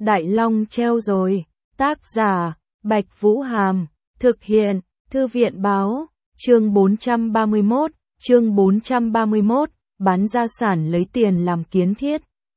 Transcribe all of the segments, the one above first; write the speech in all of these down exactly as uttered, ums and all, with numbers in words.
Đại Long treo rồi. Tác giả, Bạch Vũ Hàm. Thực hiện, Thư viện Báo. Chương bốn trăm ba mươi mốt, chương bốn trăm ba mươi mốt, bán gia sản lấy tiền làm kiến thiết.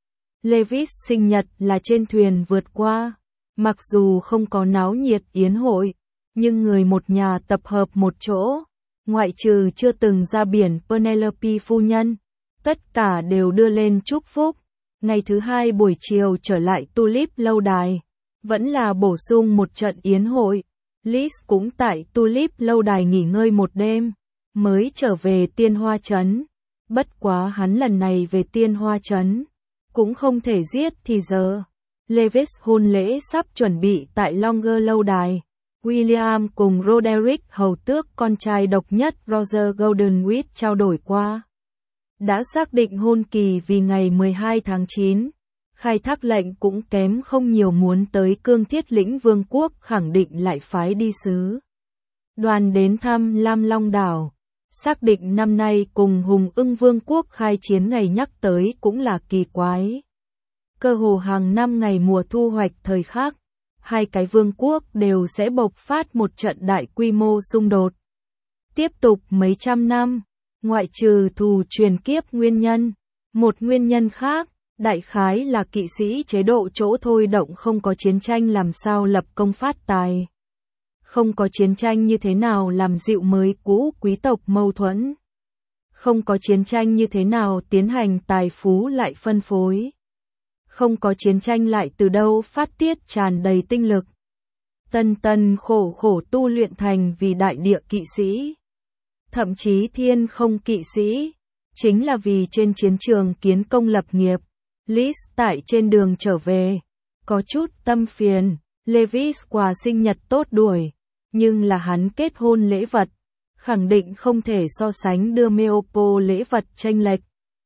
Lewis sinh nhật là trên thuyền vượt qua. Mặc dù không có náo nhiệt yến hội, nhưng người một nhà tập hợp một chỗ, ngoại trừ chưa từng ra biển Penelope phu nhân, tất cả đều đưa lên chúc phúc. Ngày thứ hai buổi chiều trở lại Tulip lâu đài, vẫn là bổ sung một trận yến hội. Liz cũng tại Tulip lâu đài nghỉ ngơi một đêm, mới trở về Tiên Hoa Trấn. Bất quá hắn lần này về Tiên Hoa Trấn, cũng không thể giết thì giờ. Lewis hôn lễ sắp chuẩn bị tại Longer lâu đài. William cùng Roderick hầu tước con trai độc nhất Roger Goldenwich trao đổi qua. Đã xác định hôn kỳ vì ngày mười hai tháng chín. Khai thác lệnh cũng kém không nhiều muốn tới Cương Thiết Lĩnh Vương quốc khẳng định lại phái đi sứ đoàn đến thăm Lam Long đảo. Xác định năm nay cùng Hùng Ưng Vương quốc khai chiến ngày nhắc tới cũng là kỳ quái. Cơ hồ hàng năm ngày mùa thu hoạch thời khắc, hai cái vương quốc đều sẽ bộc phát một trận đại quy mô xung đột. Tiếp tục mấy trăm năm, ngoại trừ thù truyền kiếp nguyên nhân, một nguyên nhân khác, đại khái là kỵ sĩ chế độ chỗ thôi động không có chiến tranh làm sao lập công phát tài. Không có chiến tranh như thế nào làm dịu mới cũ quý tộc mâu thuẫn. Không có chiến tranh như thế nào tiến hành tài phú lại phân phối. Không có chiến tranh lại từ đâu phát tiết tràn đầy tinh lực. Tân tân khổ khổ tu luyện thành vì đại địa kỵ sĩ. Thậm chí thiên không kỵ sĩ, chính là vì trên chiến trường kiến công lập nghiệp. Liz tại trên đường trở về, có chút tâm phiền. Lewis quà sinh nhật tốt đuổi, nhưng là hắn kết hôn lễ vật, khẳng định không thể so sánh đưa Meopo lễ vật chênh lệch.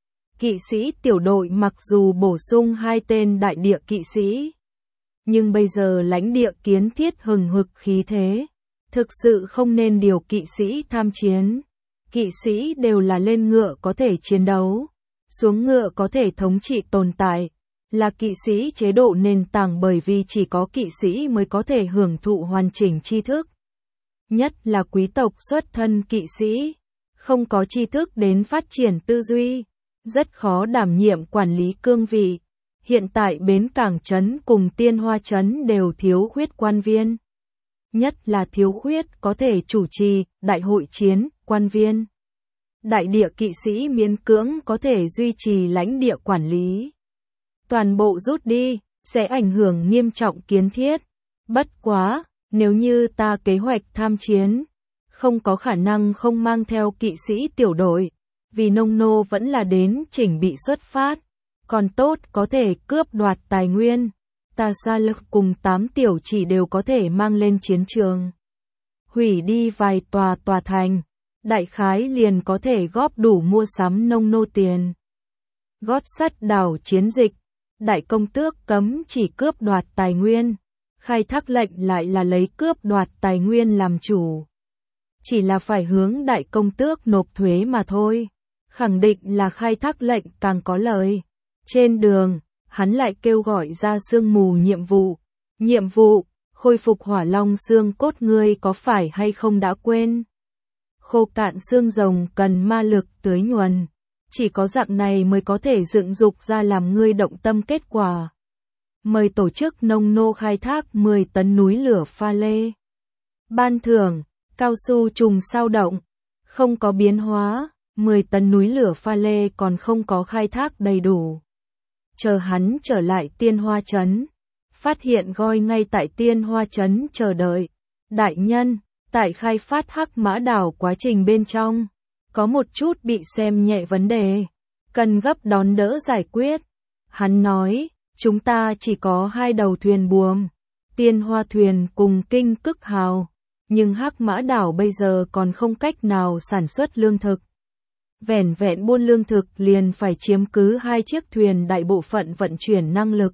Kỵ sĩ tiểu đội mặc dù bổ sung hai tên đại địa kỵ sĩ, nhưng bây giờ lãnh địa kiến thiết hừng hực khí thế, thực sự không nên điều kỵ sĩ tham chiến. Kỵ sĩ đều là lên ngựa có thể chiến đấu, xuống ngựa có thể thống trị tồn tại, là kỵ sĩ chế độ nền tảng bởi vì chỉ có kỵ sĩ mới có thể hưởng thụ hoàn chỉnh tri thức. Nhất là quý tộc xuất thân kỵ sĩ, không có tri thức đến phát triển tư duy, rất khó đảm nhiệm quản lý cương vị. Hiện tại Bến Cảng Trấn cùng Tiên Hoa Trấn đều thiếu khuyết quan viên. Nhất là thiếu khuyết có thể chủ trì đại hội chiến, quan viên. Đại địa kỵ sĩ miễn cưỡng có thể duy trì lãnh địa quản lý. Toàn bộ rút đi, sẽ ảnh hưởng nghiêm trọng kiến thiết. Bất quá, nếu như ta kế hoạch tham chiến, không có khả năng không mang theo kỵ sĩ tiểu đội, vì nông nô vẫn là đến chỉnh bị xuất phát, còn tốt có thể cướp đoạt tài nguyên. Ta xa lực cùng tám tiểu chỉ đều có thể mang lên chiến trường. Hủy đi vài tòa tòa thành, đại khái liền có thể góp đủ mua sắm nông nô tiền. Gót sắt đảo chiến dịch, đại công tước cấm chỉ cướp đoạt tài nguyên, khai thác lệnh lại là lấy cướp đoạt tài nguyên làm chủ. Chỉ là phải hướng đại công tước nộp thuế mà thôi, khẳng định là khai thác lệnh càng có lợi. Trên đường, hắn lại kêu gọi ra sương mù nhiệm vụ. Nhiệm vụ, khôi phục hỏa long xương cốt ngươi có phải hay không đã quên? Khô cạn xương rồng cần ma lực tưới nhuần. Chỉ có dạng này mới có thể dựng dục ra làm ngươi động tâm kết quả. Mời tổ chức nông nô khai thác mười tấn núi lửa pha lê. Ban thưởng, cao su trùng sao động. Không có biến hóa, mười tấn núi lửa pha lê còn không có khai thác đầy đủ. Chờ hắn trở lại Tiên Hoa Trấn, phát hiện Goi ngay tại Tiên Hoa Trấn chờ đợi. Đại nhân, tại khai phát Hắc Mã đảo quá trình bên trong, có một chút bị xem nhẹ vấn đề, cần gấp đón đỡ giải quyết. Hắn nói, chúng ta chỉ có hai đầu thuyền buồm, Tiên Hoa thuyền cùng Kinh Cức hào, nhưng Hắc Mã đảo bây giờ còn không cách nào sản xuất lương thực. Vẻn vẹn buôn lương thực liền phải chiếm cứ hai chiếc thuyền đại bộ phận vận chuyển năng lực.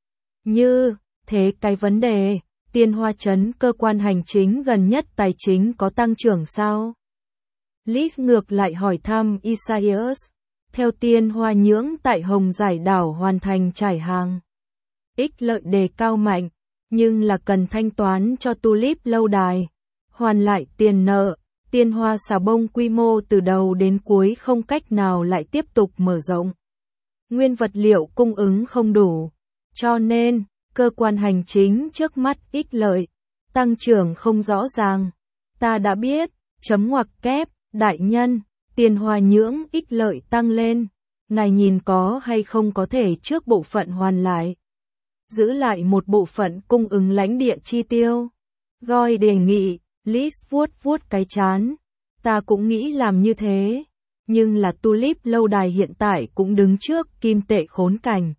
Như, thế cái vấn đề, Tiên Hoa Trấn cơ quan hành chính gần nhất tài chính có tăng trưởng sao? Liz ngược lại hỏi thăm Isaias, theo Tiên Hoa nhưỡng tại Hồng Giải đảo hoàn thành trải hàng. ích lợi đề cao mạnh, nhưng là cần thanh toán cho Tulip lâu đài, hoàn lại tiền nợ. Tiên Hoa xà bông quy mô từ đầu đến cuối không cách nào lại tiếp tục mở rộng. Nguyên vật liệu cung ứng không đủ, cho nên, cơ quan hành chính trước mắt ích lợi, tăng trưởng không rõ ràng. Ta đã biết, chấm ngoặc kép, đại nhân, Tiên Hoa nhưỡng ích lợi tăng lên, ngài nhìn có hay không có thể trước bộ phận hoàn lại. Giữ lại một bộ phận cung ứng lãnh địa chi tiêu. Goi đề nghị, Liz vuốt vuốt cái chán. Ta cũng nghĩ làm như thế, nhưng là Tulip lâu đài hiện tại cũng đứng trước kim tệ khốn cảnh.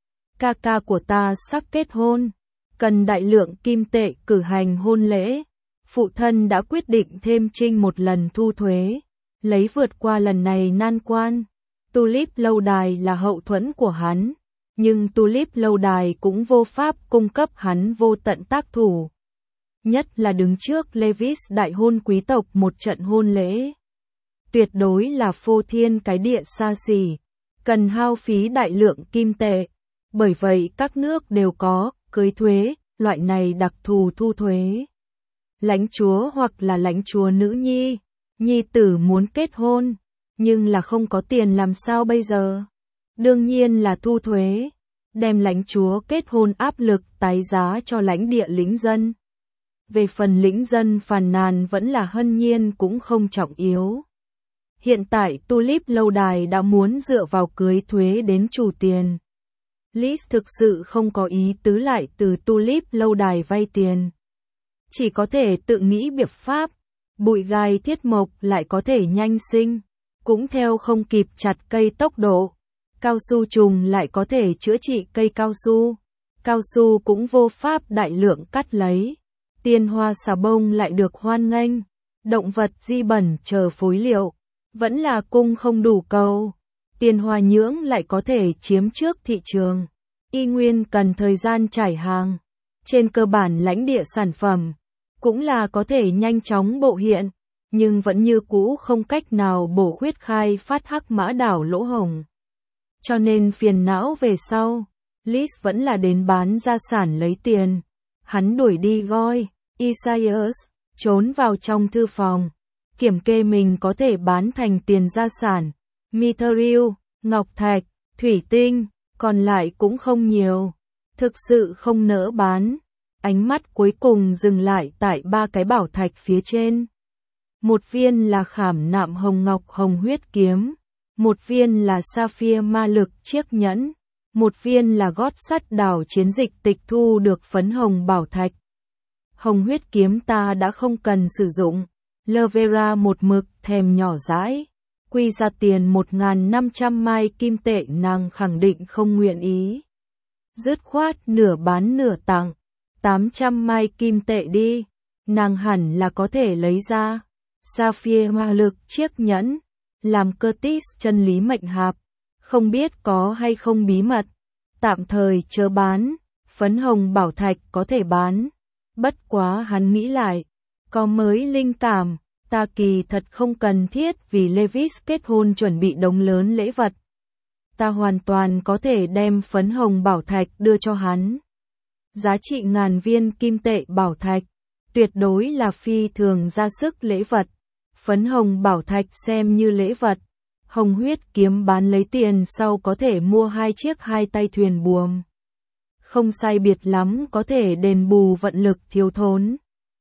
Ca ca của ta sắp kết hôn, cần đại lượng kim tệ cử hành hôn lễ. Phụ thân đã quyết định thêm trinh một lần thu thuế, lấy vượt qua lần này nan quan. Tulip lâu đài là hậu thuẫn của hắn, nhưng Tulip lâu đài cũng vô pháp cung cấp hắn vô tận tác thủ. Nhất là đứng trước Levis đại hôn quý tộc một trận hôn lễ. Tuyệt đối là phô thiên cái địa xa xỉ, cần hao phí đại lượng kim tệ. Bởi vậy các nước đều có cưới thuế, loại này đặc thù thu thuế. Lãnh chúa hoặc là lãnh chúa nữ nhi, nhi tử muốn kết hôn, nhưng là không có tiền làm sao bây giờ? Đương nhiên là thu thuế, đem lãnh chúa kết hôn áp lực tái giá cho lãnh địa lĩnh dân. Về phần lĩnh dân phàn nàn vẫn là hân nhiên cũng không trọng yếu. Hiện tại Tulip lâu đài đã muốn dựa vào cưới thuế đến chủ tiền. Liz thực sự không có ý tứ lại từ Tulip lâu đài vay tiền. Chỉ có thể tự nghĩ biện pháp, bụi gai thiết mộc lại có thể nhanh sinh, cũng theo không kịp chặt cây tốc độ. Cao su trùng lại có thể chữa trị cây cao su, cao su cũng vô pháp đại lượng cắt lấy. Tiên Hoa xà bông lại được hoan nghênh, động vật di bẩn chờ phối liệu, vẫn là cung không đủ cầu. Tiên Hoa nhưỡng lại có thể chiếm trước thị trường, y nguyên cần thời gian trải hàng. Trên cơ bản lãnh địa sản phẩm, cũng là có thể nhanh chóng bộ hiện, nhưng vẫn như cũ không cách nào bổ khuyết khai phát Hắc Mã Đảo lỗ hổng. Cho nên phiền não về sau, Liz vẫn là đến bán gia sản lấy tiền. Hắn đuổi đi Goi, Isaias, trốn vào trong thư phòng, kiểm kê mình có thể bán thành tiền gia sản, Mithril, ngọc thạch, thủy tinh, còn lại cũng không nhiều, thực sự không nỡ bán. Ánh mắt cuối cùng dừng lại tại ba cái bảo thạch phía trên. Một viên là khảm nạm hồng ngọc hồng huyết kiếm, một viên là sapphire ma lực chiếc nhẫn, một viên là gót sắt đảo chiến dịch tịch thu được phấn hồng bảo thạch. Hồng huyết kiếm ta đã không cần sử dụng, Lovera một mực thèm nhỏ dãi, quy ra tiền một nghìn năm trăm mai kim tệ nàng khẳng định không nguyện ý. Dứt khoát nửa bán nửa tặng, tám trăm mai kim tệ đi, nàng hẳn là có thể lấy ra. Sapphire ma lực chiếc nhẫn, làm Curtis chân lý mệnh hạp, không biết có hay không bí mật, tạm thời chớ bán. Phấn hồng bảo thạch có thể bán, bất quá hắn nghĩ lại, có mới linh cảm, ta kỳ thật không cần thiết vì Levis kết hôn chuẩn bị đống lớn lễ vật. Ta hoàn toàn có thể đem phấn hồng bảo thạch đưa cho hắn. Giá trị ngàn viên kim tệ bảo thạch, tuyệt đối là phi thường ra sức lễ vật. Phấn hồng bảo thạch xem như lễ vật, hồng huyết kiếm bán lấy tiền sau có thể mua hai chiếc hai tay thuyền buồm. Không sai biệt lắm có thể đền bù vận lực thiếu thốn.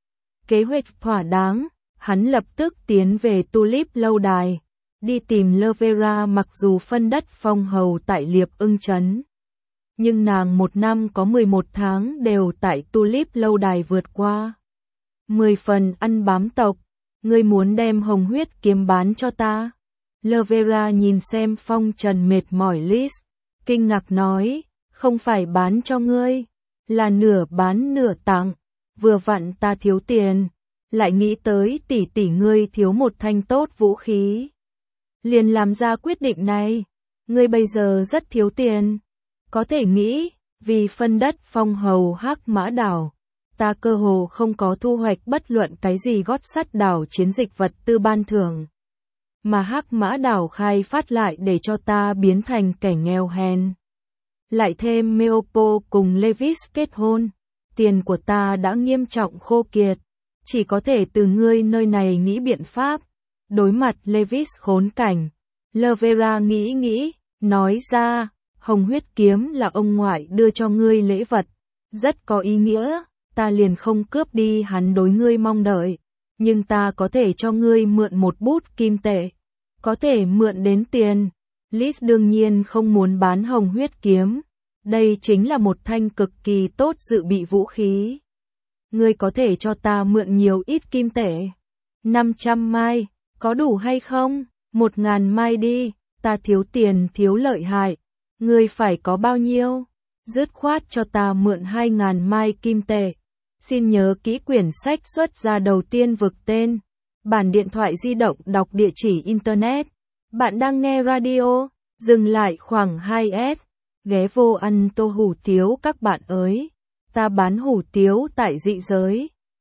Kế hoạch thỏa đáng, hắn lập tức tiến về Tulip lâu đài, đi tìm Lovera. Mặc dù phân đất phong hầu tại Liệp Ưng trấn, nhưng nàng một năm có mười một tháng đều tại Tulip lâu đài vượt qua. Mười phần ăn bám tộc, ngươi muốn đem hồng huyết kiếm bán cho ta? Lovera nhìn xem phong trần mệt mỏi Liz, kinh ngạc nói, không phải bán cho ngươi, là nửa bán nửa tặng, vừa vặn ta thiếu tiền, lại nghĩ tới tỷ tỷ ngươi thiếu một thanh tốt vũ khí. Liền làm ra quyết định này, ngươi bây giờ rất thiếu tiền, có thể nghĩ, vì phân đất phong hầu Hắc Mã Đảo, ta cơ hồ không có thu hoạch bất luận cái gì gót sắt đảo chiến dịch vật tư ban thưởng. Mà Hắc Mã Đảo khai phát lại để cho ta biến thành kẻ nghèo hèn. lại thêm Meopo cùng Levis kết hôn. Tiền của ta đã nghiêm trọng khô kiệt, chỉ có thể từ ngươi nơi này nghĩ biện pháp. Đối mặt Levis khốn cảnh, Lovera nghĩ nghĩ, nói ra, hồng huyết kiếm là ông ngoại đưa cho ngươi lễ vật, rất có ý nghĩa, ta liền không cướp đi hắn đối ngươi mong đợi, nhưng ta có thể cho ngươi mượn một bút kim tệ, có thể mượn đến tiền. Liz đương nhiên không muốn bán hồng huyết kiếm, đây chính là một thanh cực kỳ tốt dự bị vũ khí. Ngươi có thể cho ta mượn nhiều ít kim tệ? năm trăm mai, có đủ hay không? một ngàn mai đi, ta thiếu tiền thiếu lợi hại. Ngươi phải có bao nhiêu? Dứt khoát cho ta mượn hai ngàn mai kim tệ. Xin nhớ kỹ quyển sách xuất ra đầu tiên vực tên. Bản điện thoại di động đọc địa chỉ Internet. Bạn đang nghe radio, dừng lại khoảng hai s. Ghé vô ăn tô hủ tiếu các bạn ơi. Ta bán hủ tiếu tại dị giới.